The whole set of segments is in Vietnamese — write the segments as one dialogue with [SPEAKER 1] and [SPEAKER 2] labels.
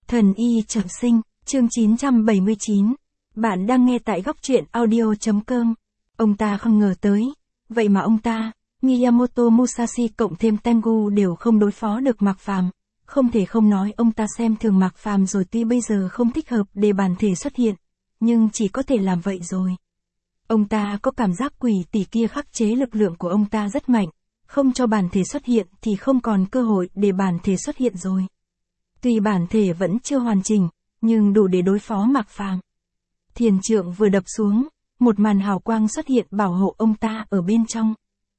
[SPEAKER 1] Thần y trọng sinh, chương 979. Bạn đang nghe tại góc truyện audio.com. Ông ta không ngờ tới. Vậy mà ông ta, Miyamoto Musashi cộng thêm Tengu đều không đối phó được Mạc Phàm. Không thể không nói ông ta xem thường Mạc Phàm rồi, tuy bây giờ không thích hợp để bản thể xuất hiện, nhưng chỉ có thể làm vậy rồi. Ông ta có cảm giác quỷ tỷ kia khắc chế lực lượng của ông ta rất mạnh, không cho bản thể xuất hiện thì không còn cơ hội để bản thể xuất hiện rồi. Tuy bản thể vẫn chưa hoàn chỉnh, nhưng đủ để đối phó Mạc Phàm. Thiền trượng vừa đập xuống, một màn hào quang xuất hiện bảo hộ ông ta ở bên trong.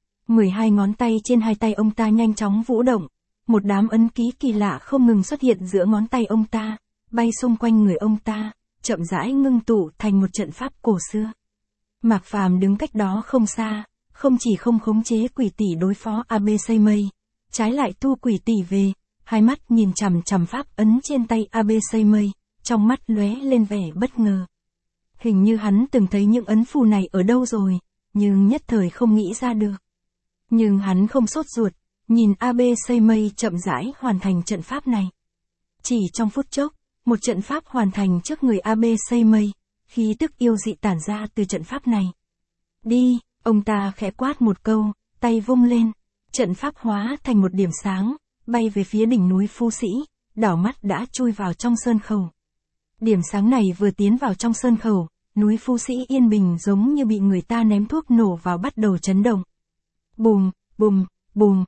[SPEAKER 1] 12 ngón tay trên hai tay ông ta nhanh chóng vũ động, một đám ấn ký kỳ lạ không ngừng xuất hiện giữa ngón tay ông ta, bay xung quanh người ông ta, chậm rãi ngưng tụ thành một trận pháp cổ xưa. Mạc Phàm đứng cách đó không xa, không chỉ không khống chế quỷ tỷ đối phó Abe Seimei, trái lại thu quỷ tỷ về, hai mắt nhìn chằm chằm pháp ấn trên tay Abe Seimei, trong mắt lóe lên vẻ bất ngờ. Hình như hắn từng thấy những ấn phù này ở đâu rồi, nhưng nhất thời không nghĩ ra được. Nhưng hắn không sốt ruột, nhìn Abe Seimei chậm rãi hoàn thành trận pháp này. Chỉ trong phút chốc, một trận pháp hoàn thành trước người Abe Seimei, khí tức yêu dị tản ra từ trận pháp này. Đi, ông ta khẽ quát một câu, tay vung lên, trận pháp hóa thành một điểm sáng, bay về phía đỉnh núi Phu Sĩ, đảo mắt đã chui vào trong sơn khẩu. Điểm sáng này vừa tiến vào trong sơn khẩu, núi Phu Sĩ yên bình giống như bị người ta ném thuốc nổ vào bắt đầu chấn động. Bùm, bùm, bùm,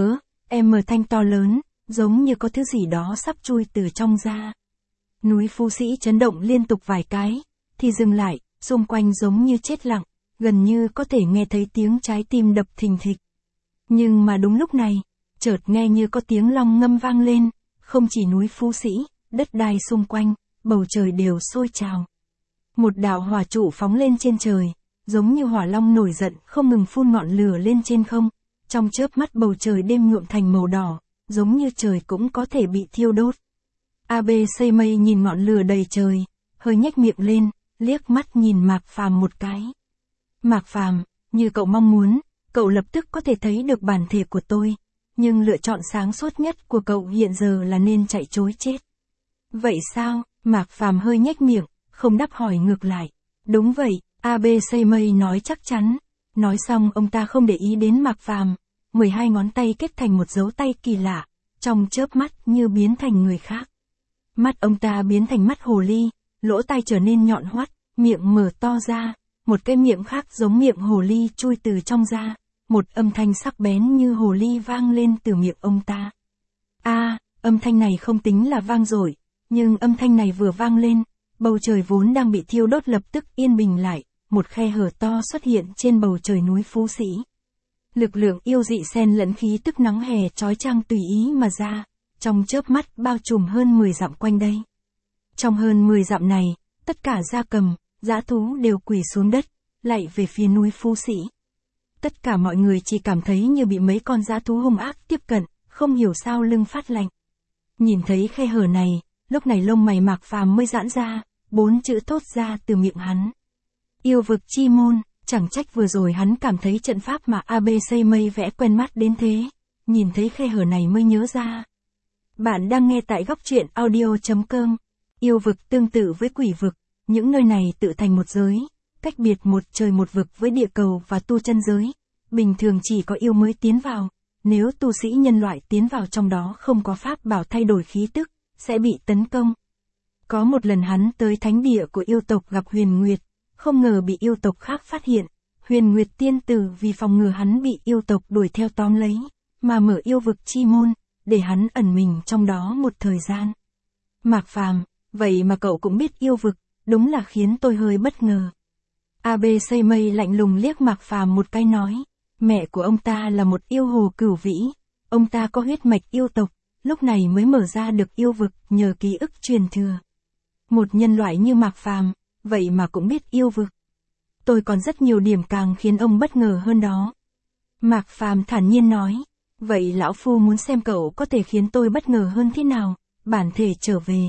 [SPEAKER 1] thanh to lớn, giống như có thứ gì đó sắp chui từ trong ra. Núi Phu Sĩ chấn động liên tục vài cái, thì dừng lại, xung quanh giống như chết lặng, gần như có thể nghe thấy tiếng trái tim đập thình thịch. Nhưng mà đúng lúc này, chợt nghe như có tiếng long ngâm vang lên, không chỉ núi Phu Sĩ, đất đai xung quanh, bầu trời đều sôi trào. Một đạo hỏa trụ phóng lên trên trời, giống như hỏa long nổi giận không ngừng phun ngọn lửa lên trên không, trong chớp mắt bầu trời đêm nhuộm thành màu đỏ, giống như trời cũng có thể bị thiêu đốt. Abe Seimei nhìn ngọn lửa đầy trời, hơi nhếch miệng lên, liếc mắt nhìn Mạc Phàm một cái. Mạc Phàm, như cậu mong muốn, cậu lập tức có thể thấy được bản thể của tôi, nhưng lựa chọn sáng suốt nhất của cậu hiện giờ là nên chạy trối chết. Vậy sao? Mạc Phàm hơi nhếch miệng, không đáp hỏi ngược lại. Đúng vậy, Abe Seimei nói chắc chắn. Nói xong ông ta không để ý đến Mạc Phàm, 12 ngón tay kết thành một dấu tay kỳ lạ, trong chớp mắt như biến thành người khác. Mắt ông ta biến thành mắt hồ ly, lỗ tai trở nên nhọn hoắt, miệng mở to ra, một cái miệng khác giống miệng hồ ly chui từ trong ra, một âm thanh sắc bén như hồ ly vang lên từ miệng ông ta. Âm thanh này không tính là vang dội, nhưng âm thanh này vừa vang lên, bầu trời vốn đang bị thiêu đốt lập tức yên bình lại, một khe hở to xuất hiện trên bầu trời núi Phú Sĩ. Lực lượng yêu dị xen lẫn khí tức nắng hè chói chang tùy ý mà ra, trong chớp mắt bao trùm hơn 10 dặm quanh đây. Trong hơn 10 dặm này, tất cả gia cầm, dã thú đều quỳ xuống đất, lạy về phía núi Phú Sĩ. Tất cả mọi người chỉ cảm thấy như bị mấy con dã thú hung ác tiếp cận, không hiểu sao lưng phát lạnh. Nhìn thấy khe hở này, lúc này lông mày Mạc Phàm mới giãn ra, 4 chữ thốt ra từ miệng hắn. Yêu vực chi môn, chẳng trách vừa rồi hắn cảm thấy trận pháp mà Abe Seimei vẽ quen mắt đến thế, nhìn thấy khe hở này mới nhớ ra. Bạn đang nghe tại góc truyện audio.com. Yêu vực tương tự với quỷ vực, những nơi này tự thành một giới, cách biệt một trời một vực với địa cầu và tu chân giới. Bình thường chỉ có yêu mới tiến vào, nếu tu sĩ nhân loại tiến vào trong đó không có pháp bảo thay đổi khí tức, sẽ bị tấn công. Có một lần hắn tới thánh địa của yêu tộc gặp Huyền Nguyệt, không ngờ bị yêu tộc khác phát hiện. Huyền Nguyệt tiên tử vì phòng ngừa hắn bị yêu tộc đuổi theo tóm lấy, mà mở yêu vực chi môn, để hắn ẩn mình trong đó một thời gian. Mạc Phàm, vậy mà cậu cũng biết yêu vực, đúng là khiến tôi hơi bất ngờ. Abe Seimei lạnh lùng liếc Mạc Phàm một cái nói, mẹ của ông ta là một yêu hồ cửu vĩ, ông ta có huyết mạch yêu tộc, lúc này mới mở ra được yêu vực nhờ ký ức truyền thừa. Một nhân loại như Mạc Phàm, vậy mà cũng biết yêu vực. Tôi còn rất nhiều điểm càng khiến ông bất ngờ hơn đó. Mạc Phàm thản nhiên nói, vậy lão phu muốn xem cậu có thể khiến tôi bất ngờ hơn thế nào, bản thể trở về.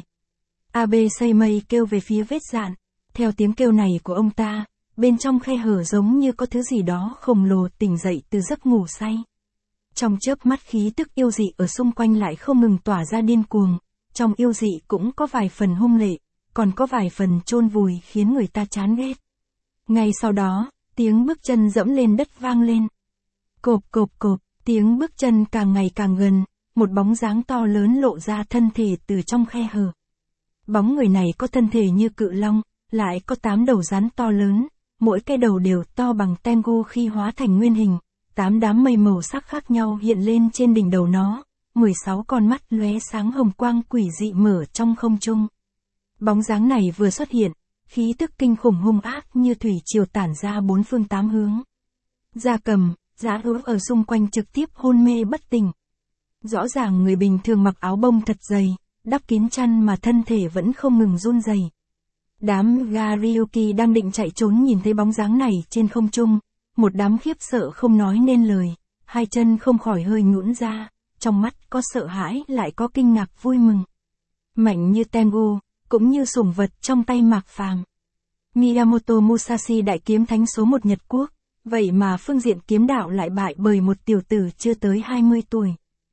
[SPEAKER 1] Abe Seimei kêu về phía vết dạn, theo tiếng kêu này của ông ta, bên trong khe hở giống như có thứ gì đó khổng lồ tỉnh dậy từ giấc ngủ say. Trong chớp mắt khí tức yêu dị ở xung quanh lại không ngừng tỏa ra điên cuồng, trong yêu dị cũng có vài phần hung lệ, còn có vài phần chôn vùi khiến người ta chán ghét. Ngay sau đó, tiếng bước chân dẫm lên đất vang lên. Cộp cộp cộp, tiếng bước chân càng ngày càng gần, một bóng dáng to lớn lộ ra thân thể từ trong khe hở. Bóng người này có thân thể như cự long, lại có 8 đầu rắn to lớn, mỗi cái đầu đều to bằng Tengu khi hóa thành nguyên hình, 8 đám mây màu sắc khác nhau hiện lên trên đỉnh đầu nó, 16 con mắt lóe sáng hồng quang quỷ dị mở trong không trung. Bóng dáng này vừa xuất hiện, khí tức kinh khủng hung ác như thủy triều tản ra 4 phương 8 hướng. Gia cầm, dã thú ở xung quanh trực tiếp hôn mê bất tỉnh. Rõ ràng người bình thường mặc áo bông thật dày, đắp kín chăn mà thân thể vẫn không ngừng run rẩy. Đám Garyuki đang định chạy trốn nhìn thấy bóng dáng này trên không trung, một đám khiếp sợ không nói nên lời, hai chân không khỏi hơi nhũn ra, trong mắt có sợ hãi lại có kinh ngạc vui mừng. Mạnh như Tengu, cũng như sủng vật trong tay Mạc Phàm. Miyamoto Musashi đại kiếm thánh số 1 Nhật Quốc, vậy mà phương diện kiếm đạo lại bại bởi một tiểu tử chưa tới 20 tuổi.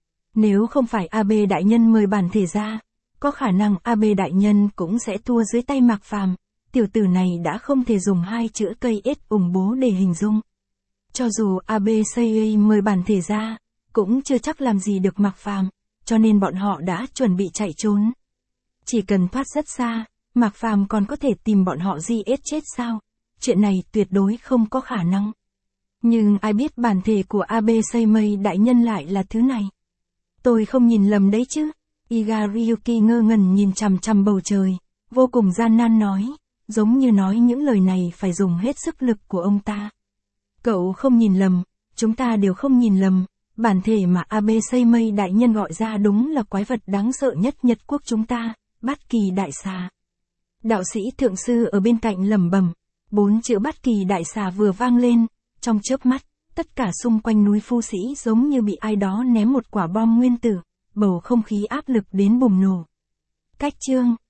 [SPEAKER 1] Nếu không phải Abe đại nhân mời bản thể ra, có khả năng Abe đại nhân cũng sẽ thua dưới tay Mạc Phàm, tiểu tử này đã không thể dùng hai chữ cây ết ủng bố để hình dung. Cho dù Abe Sei mời bản thể ra, cũng chưa chắc làm gì được Mạc Phàm, cho nên bọn họ đã chuẩn bị chạy trốn. Chỉ cần thoát rất xa, Mạc Phàm còn có thể tìm bọn họ giết chết sao? Chuyện này tuyệt đối không có khả năng. Nhưng ai biết bản thể của Abe Seimei đại nhân lại là thứ này. Tôi không nhìn lầm đấy chứ? Igaryuki ngơ ngẩn nhìn chằm chằm bầu trời, vô cùng gian nan nói, giống như nói những lời này phải dùng hết sức lực của ông ta. Cậu không nhìn lầm, chúng ta đều không nhìn lầm, bản thể mà Abe Seimei đại nhân gọi ra đúng là quái vật đáng sợ nhất Nhật Quốc chúng ta, Bát Kỳ Đại Xà. Đạo sĩ thượng sư ở bên cạnh lẩm bẩm, 4 chữ Bát Kỳ Đại Xà vừa vang lên, trong chớp mắt, tất cả xung quanh núi Phu Sĩ giống như bị ai đó ném một quả bom nguyên tử, bầu không khí áp lực đến bùng nổ. Cách chương